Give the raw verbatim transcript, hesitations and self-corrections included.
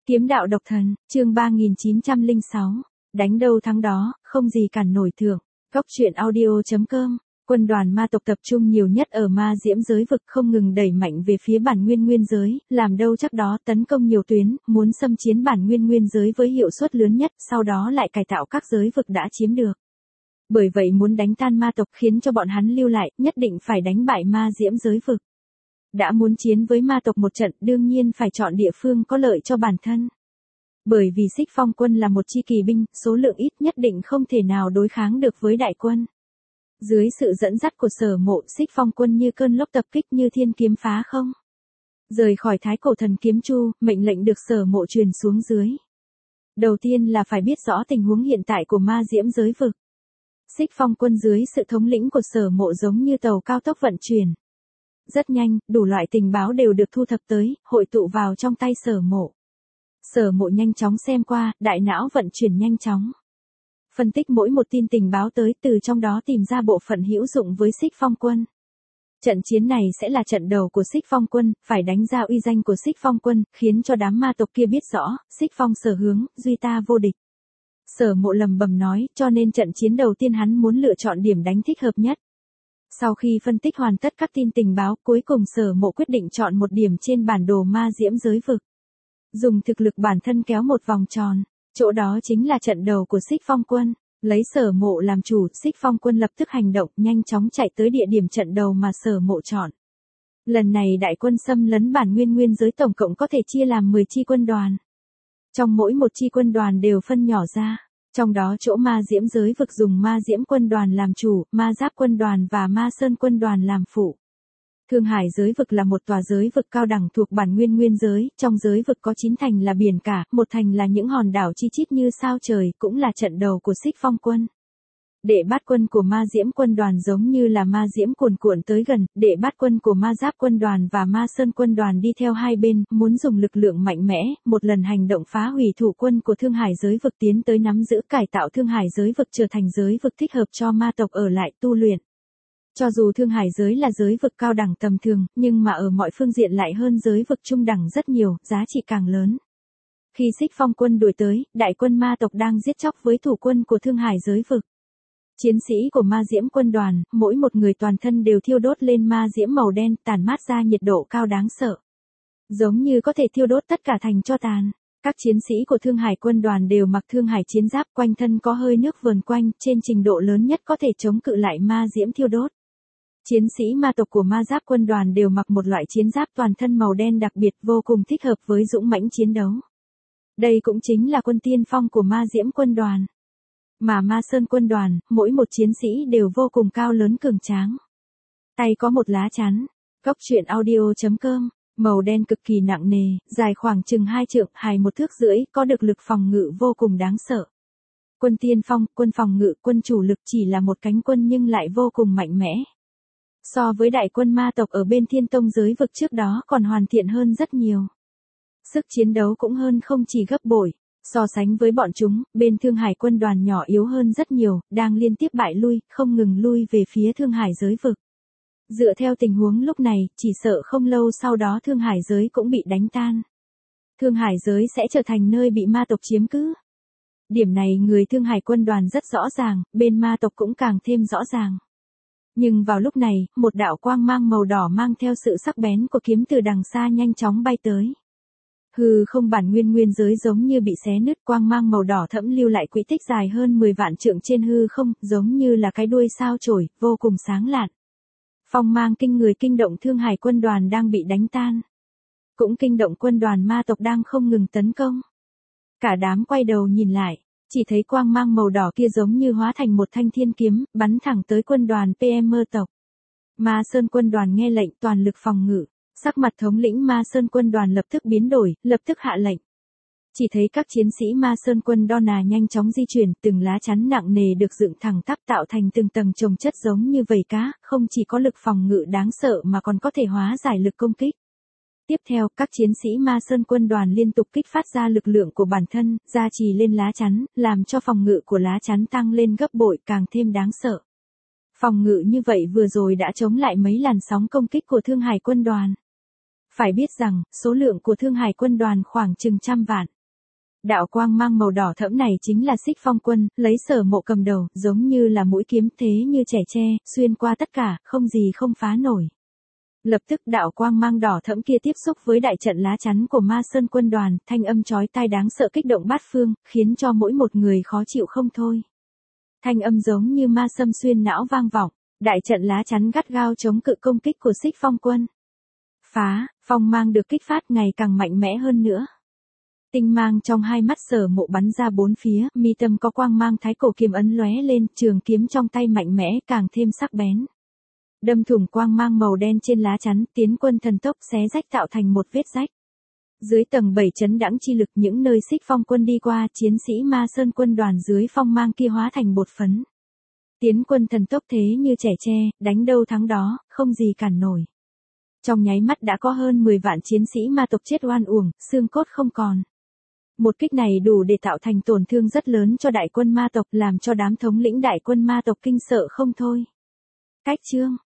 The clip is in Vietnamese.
Kiếm đạo độc thần, chương ba nghìn chín trăm lẻ sáu, đánh đâu thắng đó, không gì cản nổi thượng. Góc truyện audio chấm com. Quân đoàn ma tộc tập trung nhiều nhất ở ma diễm giới vực, không ngừng đẩy mạnh về phía bản nguyên nguyên giới, làm đâu chắc đó tấn công nhiều tuyến, muốn xâm chiếm bản nguyên nguyên giới với hiệu suất lớn nhất, sau đó lại cải tạo các giới vực đã chiếm được. Bởi vậy muốn đánh tan ma tộc khiến cho bọn hắn lưu lại, nhất định phải đánh bại ma diễm giới vực. Đã muốn chiến với ma tộc một trận, đương nhiên phải chọn địa phương có lợi cho bản thân. Bởi vì Xích Phong quân là một chi kỳ binh, số lượng ít, nhất định không thể nào đối kháng được với đại quân. Dưới sự dẫn dắt của Sở Mộ, Xích Phong quân như cơn lốc tập kích như thiên kiếm phá không. Rời khỏi Thái Cổ Thần Kiếm Chu, mệnh lệnh được Sở Mộ truyền xuống dưới. Đầu tiên là phải biết rõ tình huống hiện tại của ma diễm giới vực. Xích Phong quân dưới sự thống lĩnh của Sở Mộ giống như tàu cao tốc vận chuyển. Rất nhanh, đủ loại tình báo đều được thu thập tới, hội tụ vào trong tay Sở Mộ. Sở Mộ nhanh chóng xem qua, đại não vận chuyển nhanh chóng. Phân tích mỗi một tin tình báo tới, từ trong đó tìm ra bộ phận hữu dụng với Xích Phong quân. Trận chiến này sẽ là trận đầu của Xích Phong quân, phải đánh ra uy danh của Xích Phong quân, khiến cho đám ma tộc kia biết rõ, Xích Phong sở hướng, duy ta vô địch. Sở Mộ lầm bầm nói, cho nên trận chiến đầu tiên hắn muốn lựa chọn điểm đánh thích hợp nhất. Sau khi phân tích hoàn tất các tin tình báo, cuối cùng Sở Mộ quyết định chọn một điểm trên bản đồ ma diễm giới vực. Dùng thực lực bản thân kéo một vòng tròn, chỗ đó chính là trận đầu của Xích Phong quân. Lấy Sở Mộ làm chủ, Xích Phong quân lập tức hành động, nhanh chóng chạy tới địa điểm trận đầu mà Sở Mộ chọn. Lần này đại quân xâm lấn bản nguyên nguyên giới tổng cộng có thể chia làm mười chi quân đoàn. Trong mỗi một chi quân đoàn đều phân nhỏ ra. Trong đó chỗ ma diễm giới vực dùng ma diễm quân đoàn làm chủ, ma giáp quân đoàn và ma sơn quân đoàn làm phụ. Thương Hải giới vực là một tòa giới vực cao đẳng thuộc bản nguyên nguyên giới, trong giới vực có chín thành là biển cả, một thành là những hòn đảo chi chít như sao trời, cũng là trận đầu của Xích Phong quân. Đệ bát quân của ma diễm quân đoàn giống như là ma diễm cuồn cuộn tới gần, đệ bát quân của ma giáp quân đoàn và ma sơn quân đoàn đi theo hai bên, muốn dùng lực lượng mạnh mẽ, một lần hành động phá hủy thủ quân của Thương Hải giới vực tiến tới nắm giữ cải tạo Thương Hải giới vực trở thành giới vực thích hợp cho ma tộc ở lại tu luyện. Cho dù Thương Hải giới là giới vực cao đẳng tầm thường, nhưng mà ở mọi phương diện lại hơn giới vực trung đẳng rất nhiều, giá trị càng lớn. Khi Xích Phong quân đuổi tới, đại quân ma tộc đang giết chóc với thủ quân của Thương Hải giới vực. Chiến sĩ của ma diễm quân đoàn, mỗi một người toàn thân đều thiêu đốt lên ma diễm màu đen, tản mát ra nhiệt độ cao đáng sợ. Giống như có thể thiêu đốt tất cả thành tro tàn. Các chiến sĩ của Thương Hải quân đoàn đều mặc Thương Hải chiến giáp, quanh thân có hơi nước vờn quanh, trên trình độ lớn nhất có thể chống cự lại ma diễm thiêu đốt. Chiến sĩ ma tộc của ma giáp quân đoàn đều mặc một loại chiến giáp toàn thân màu đen đặc biệt, vô cùng thích hợp với dũng mãnh chiến đấu. Đây cũng chính là quân tiên phong của ma diễm quân đoàn. Mà ma sơn quân đoàn, mỗi một chiến sĩ đều vô cùng cao lớn cường tráng. Tay có một lá chắn. Góc truyện audio chấm com. Màu đen cực kỳ nặng nề, dài khoảng chừng hai trượng, hài một thước rưỡi, có được lực phòng ngự vô cùng đáng sợ. Quân tiên phong, quân phòng ngự, quân chủ lực chỉ là một cánh quân nhưng lại vô cùng mạnh mẽ. So với đại quân ma tộc ở bên Thiên Tông giới vực trước đó còn hoàn thiện hơn rất nhiều. Sức chiến đấu cũng hơn không chỉ gấp bội. So sánh với bọn chúng, bên Thương Hải quân đoàn nhỏ yếu hơn rất nhiều, đang liên tiếp bại lui, không ngừng lui về phía Thương Hải giới vực. Dựa theo tình huống lúc này, chỉ sợ không lâu sau đó Thương Hải giới cũng bị đánh tan. Thương Hải giới sẽ trở thành nơi bị ma tộc chiếm cứ. Điểm này người Thương Hải quân đoàn rất rõ ràng, bên ma tộc cũng càng thêm rõ ràng. Nhưng vào lúc này, một đạo quang mang màu đỏ mang theo sự sắc bén của kiếm từ đằng xa nhanh chóng bay tới. Hư không bản nguyên nguyên giới giống như bị xé nứt, quang mang màu đỏ thẫm lưu lại quỹ tích dài hơn mười vạn trượng trên hư không, giống như là cái đuôi sao chổi, vô cùng sáng lạn. Phong mang kinh người kinh động Thương Hải quân đoàn đang bị đánh tan. Cũng kinh động quân đoàn ma tộc đang không ngừng tấn công. Cả đám quay đầu nhìn lại, chỉ thấy quang mang màu đỏ kia giống như hóa thành một thanh thiên kiếm, bắn thẳng tới quân đoàn pê em tộc. Ma Sơn quân đoàn nghe lệnh toàn lực phòng ngự. Sắc mặt thống lĩnh Ma Sơn quân đoàn lập tức biến đổi, lập tức hạ lệnh. Chỉ thấy các chiến sĩ Ma Sơn quân đo nà nhanh chóng di chuyển, từng lá chắn nặng nề được dựng thẳng tắp tạo thành từng tầng chồng chất giống như vảy cá, không chỉ có lực phòng ngự đáng sợ mà còn có thể hóa giải lực công kích. Tiếp theo, các chiến sĩ Ma Sơn quân đoàn liên tục kích phát ra lực lượng của bản thân, gia trì lên lá chắn, làm cho phòng ngự của lá chắn tăng lên gấp bội, càng thêm đáng sợ. Phòng ngự như vậy vừa rồi đã chống lại mấy làn sóng công kích của Thương Hải quân đoàn. Phải biết rằng, số lượng của Thương Hải quân đoàn khoảng chừng trăm vạn. Đạo quang mang màu đỏ thẫm này chính là Xích Phong quân, lấy Sở Mộ cầm đầu, giống như là mũi kiếm thế như trẻ tre, xuyên qua tất cả, không gì không phá nổi. Lập tức đạo quang mang đỏ thẫm kia tiếp xúc với đại trận lá chắn của Ma Sơn quân đoàn, thanh âm chói tai đáng sợ kích động bát phương, khiến cho mỗi một người khó chịu không thôi. Thanh âm giống như ma sâm xuyên não vang vọng, đại trận lá chắn gắt gao chống cự công kích của Xích Phong quân. Phá, phong mang được kích phát ngày càng mạnh mẽ hơn nữa. Tinh mang trong hai mắt Sở Mộ bắn ra bốn phía, mi tâm có quang mang thái cổ kiếm ấn lóe lên, trường kiếm trong tay mạnh mẽ càng thêm sắc bén. Đâm thủng quang mang màu đen trên lá chắn, tiến quân thần tốc xé rách tạo thành một vết rách. Dưới tầng bảy chấn đãng chi lực, những nơi Xích Phong quân đi qua, chiến sĩ Ma Sơn quân đoàn dưới phong mang kia hóa thành bột phấn. Tiến quân thần tốc thế như trẻ tre, đánh đâu thắng đó, không gì cản nổi. Trong nháy mắt đã có hơn mười vạn chiến sĩ ma tộc chết oan uổng, xương cốt không còn. Một kích này đủ để tạo thành tổn thương rất lớn cho đại quân ma tộc, làm cho đám thống lĩnh đại quân ma tộc kinh sợ không thôi. Cách chương